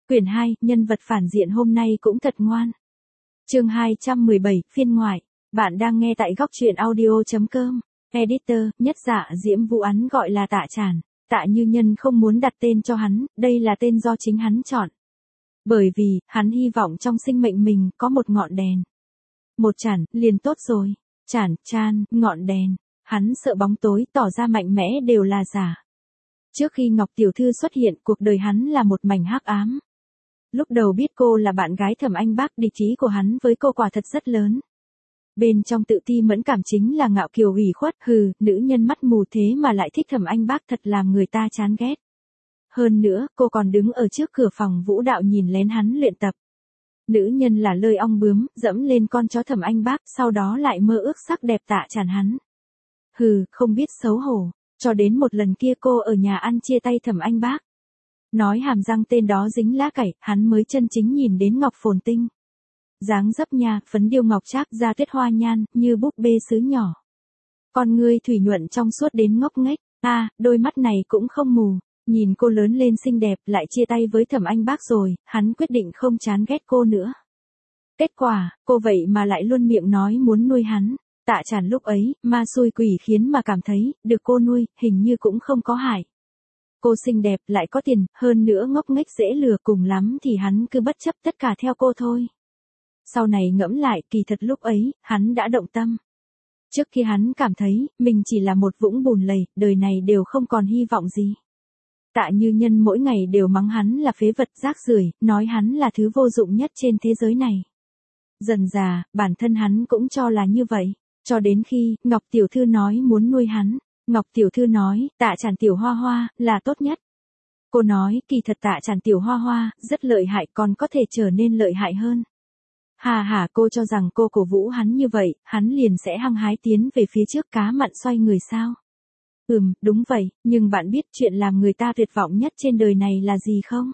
Quyển 2, nhân vật phản diện hôm nay cũng thật ngoan. Chương 217, phiên ngoại. Bạn đang nghe tại góc truyện audio.com. Editor, nhất dạ Diễm Vũ Án gọi là Tạ Tràn. Tạ Như Nhân không muốn đặt tên cho hắn, đây là tên do chính hắn chọn. Bởi vì, hắn hy vọng trong sinh mệnh mình có một ngọn đèn. Một chản, liền tốt rồi. Chản, chan, ngọn đèn. Hắn sợ bóng tối tỏ ra mạnh mẽ đều là giả. Trước khi Ngọc Tiểu Thư xuất hiện, cuộc đời hắn là một mảnh hắc ám. Lúc đầu biết cô là bạn gái Thẩm Anh Bác, địch ý của hắn với cô quả thật rất lớn. Bên trong tự ti mẫn cảm chính là ngạo kiều ủy khuất, nữ nhân mắt mù thế mà lại thích Thẩm Anh Bác thật làm người ta chán ghét. Hơn nữa, cô còn đứng ở trước cửa phòng vũ đạo nhìn lén hắn luyện tập. Nữ nhân là lơi ong bướm, dẫm lên con chó Thẩm Anh Bác, sau đó lại mơ ước sắc đẹp Tạ Tràn hắn. Không biết xấu hổ, cho đến một lần kia cô ở nhà ăn chia tay Thẩm Anh Bác. Nói hàm răng tên đó dính lá cải, hắn mới chân chính nhìn đến Ngọc Phồn Tinh. Dáng dấp nha, phấn điêu ngọc trác, da tuyết hoa nhan, như búp bê sứ nhỏ. Con ngươi thủy nhuận trong suốt đến ngốc nghếch, đôi mắt này cũng không mù. Nhìn cô lớn lên xinh đẹp, lại chia tay với Thẩm Anh Bác rồi, hắn quyết định không chán ghét cô nữa. Kết quả, cô vậy mà lại luôn miệng nói muốn nuôi hắn. Tạ Tràn lúc ấy, ma xui quỷ khiến mà cảm thấy, được cô nuôi, hình như cũng không có hại. Cô xinh đẹp, lại có tiền, hơn nữa ngốc nghếch dễ lừa, cùng lắm thì hắn cứ bất chấp tất cả theo cô thôi. Sau này ngẫm lại, kỳ thật lúc ấy, hắn đã động tâm. Trước khi hắn cảm thấy, mình chỉ là một vũng bùn lầy, đời này đều không còn hy vọng gì. Tạ Như Nhân mỗi ngày đều mắng hắn là phế vật rác rưởi, nói hắn là thứ vô dụng nhất trên thế giới này. Dần dà, bản thân hắn cũng cho là như vậy, cho đến khi, Ngọc Tiểu Thư nói muốn nuôi hắn. Ngọc Tiểu Thư nói, Tạ Tràn tiểu hoa hoa, là tốt nhất. Cô nói, kỳ thật Tạ Tràn tiểu hoa hoa, rất lợi hại, còn có thể trở nên lợi hại hơn. Cô cho rằng cô cổ vũ hắn như vậy, hắn liền sẽ hăng hái tiến về phía trước cá mặn xoay người sao? Đúng vậy, nhưng bạn biết chuyện làm người ta tuyệt vọng nhất trên đời này là gì không?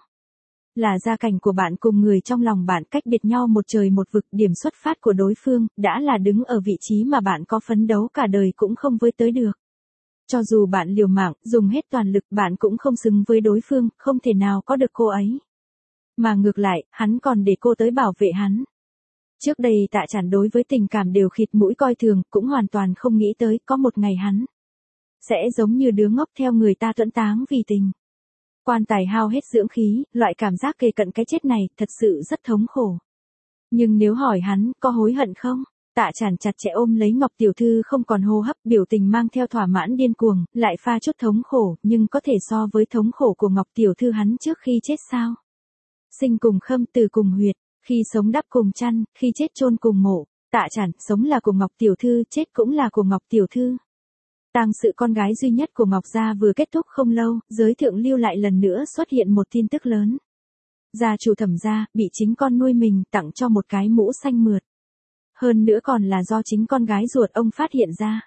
Là gia cảnh của bạn cùng người trong lòng bạn cách biệt nhau một trời một vực, điểm xuất phát của đối phương, đã là đứng ở vị trí mà bạn có phấn đấu cả đời cũng không với tới được. Cho dù bạn liều mạng, dùng hết toàn lực, bạn cũng không xứng với đối phương, không thể nào có được cô ấy. Mà ngược lại, hắn còn để cô tới bảo vệ hắn. Trước đây Tạ Tràn đối với tình cảm đều khịt mũi coi thường, cũng hoàn toàn không nghĩ tới có một ngày hắn sẽ giống như đứa ngốc theo người ta tuẫn táng vì tình. Quan tài hao hết dưỡng khí, loại cảm giác kề cận cái chết này, thật sự rất thống khổ. Nhưng nếu hỏi hắn, có hối hận không? Tạ Tràn chặt chẽ ôm lấy Ngọc Tiểu Thư không còn hô hấp, biểu tình mang theo thỏa mãn điên cuồng, lại pha chút thống khổ, nhưng có thể so với thống khổ của Ngọc Tiểu Thư hắn trước khi chết sao? Sinh cùng khâm, tử cùng huyệt, khi sống đắp cùng chăn, khi chết chôn cùng mộ. Tạ Tràn, sống là của Ngọc Tiểu Thư, chết cũng là của Ngọc Tiểu Thư. Tang sự con gái duy nhất của Ngọc gia vừa kết thúc không lâu, giới thượng lưu lại lần nữa xuất hiện một tin tức lớn. Gia chủ Thẩm gia, bị chính con nuôi mình tặng cho một cái mũ xanh mượt. Hơn nữa còn là do chính con gái ruột ông phát hiện ra.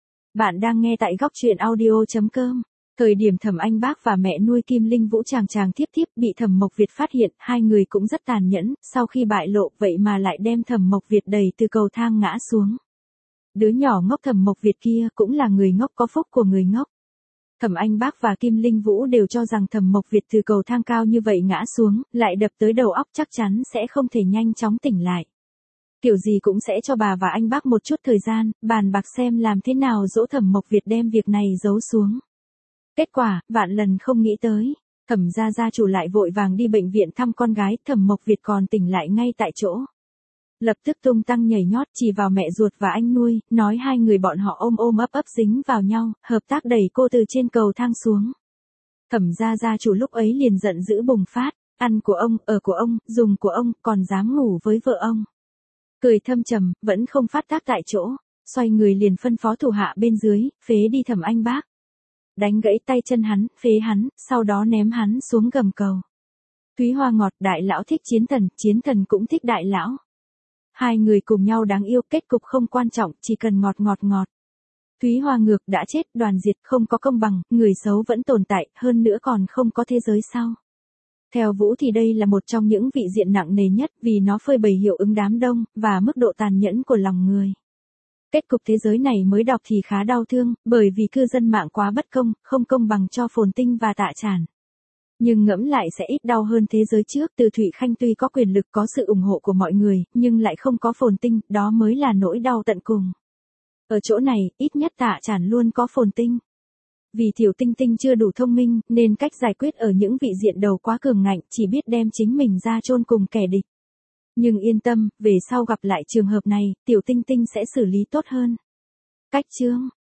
Bạn đang nghe tại góc truyện audio.com. Thời điểm Thẩm Anh Bác và mẹ nuôi Kim Linh Vũ chàng tiếp bị Thẩm Mộc Việt phát hiện, hai người cũng rất tàn nhẫn, sau khi bại lộ vậy mà lại đem Thẩm Mộc Việt đẩy từ cầu thang ngã xuống. Đứa nhỏ ngốc Thẩm Mộc Việt kia cũng là người ngốc có phúc của người ngốc. Thẩm Anh Bác và Kim Linh Vũ đều cho rằng Thẩm Mộc Việt từ cầu thang cao như vậy ngã xuống, lại đập tới đầu óc chắc chắn sẽ không thể nhanh chóng tỉnh lại. Kiểu gì cũng sẽ cho bà và anh Bác một chút thời gian, bàn bạc xem làm thế nào dỗ Thẩm Mộc Việt đem việc này giấu xuống. Kết quả, vạn lần không nghĩ tới, Thẩm gia gia chủ lại vội vàng đi bệnh viện thăm con gái, Thẩm Mộc Việt còn tỉnh lại ngay tại chỗ. Lập tức tung tăng nhảy nhót chỉ vào mẹ ruột và anh nuôi, nói hai người bọn họ ôm ấp dính vào nhau, hợp tác đẩy cô từ trên cầu thang xuống. Thẩm gia gia chủ lúc ấy liền giận dữ bùng phát, ăn của ông, ở của ông, dùng của ông, còn dám ngủ với vợ ông. Cười thâm trầm, vẫn không phát tác tại chỗ, xoay người liền phân phó thủ hạ bên dưới, phế đi Thẩm Anh Bác. Đánh gãy tay chân hắn, phế hắn, sau đó ném hắn xuống gầm cầu. Thúy Hoa ngọt, đại lão thích chiến thần cũng thích đại lão. Hai người cùng nhau đáng yêu, kết cục không quan trọng, chỉ cần ngọt. Thúy Hoa ngược đã chết, đoàn diệt, không có công bằng, người xấu vẫn tồn tại, hơn nữa còn không có thế giới sau. Theo Vũ thì đây là một trong những vị diện nặng nề nhất vì nó phơi bày hiệu ứng đám đông, và mức độ tàn nhẫn của lòng người. Kết cục thế giới này mới đọc thì khá đau thương, bởi vì cư dân mạng quá bất công, không công bằng cho Phồn Tinh và Tạ Tràn. Nhưng ngẫm lại sẽ ít đau hơn thế giới trước, Từ Thụy Khanh tuy có quyền lực có sự ủng hộ của mọi người, nhưng lại không có Phồn Tinh, đó mới là nỗi đau tận cùng. Ở chỗ này, ít nhất Tạ Trản luôn có Phồn Tinh. Vì Tiểu Tinh Tinh chưa đủ thông minh, nên cách giải quyết ở những vị diện đầu quá cường ngạnh, chỉ biết đem chính mình ra chôn cùng kẻ địch. Nhưng yên tâm, về sau gặp lại trường hợp này, Tiểu Tinh Tinh sẽ xử lý tốt hơn. Cách chương